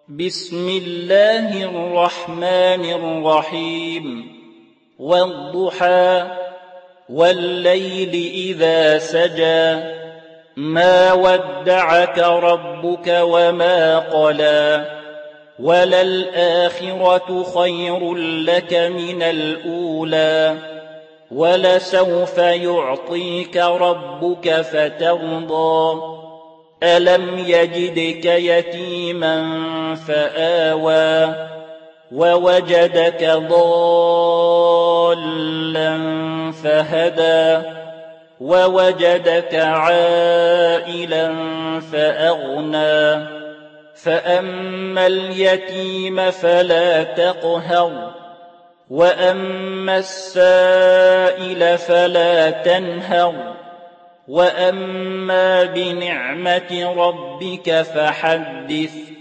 بسم الله الرحمن الرحيم والضحى والليل إذا سجى ما ودعك ربك وما قلى وللآخرة خير لك من الأولى ولسوف يعطيك ربك فترضى ألم يجدك يتيما فآوى ووجدك ضالا فهدى ووجدك عائلا فأغنى فأما اليتيم فلا تقهر وأما السائل فلا تنهر وأما بنعمة ربك فحدث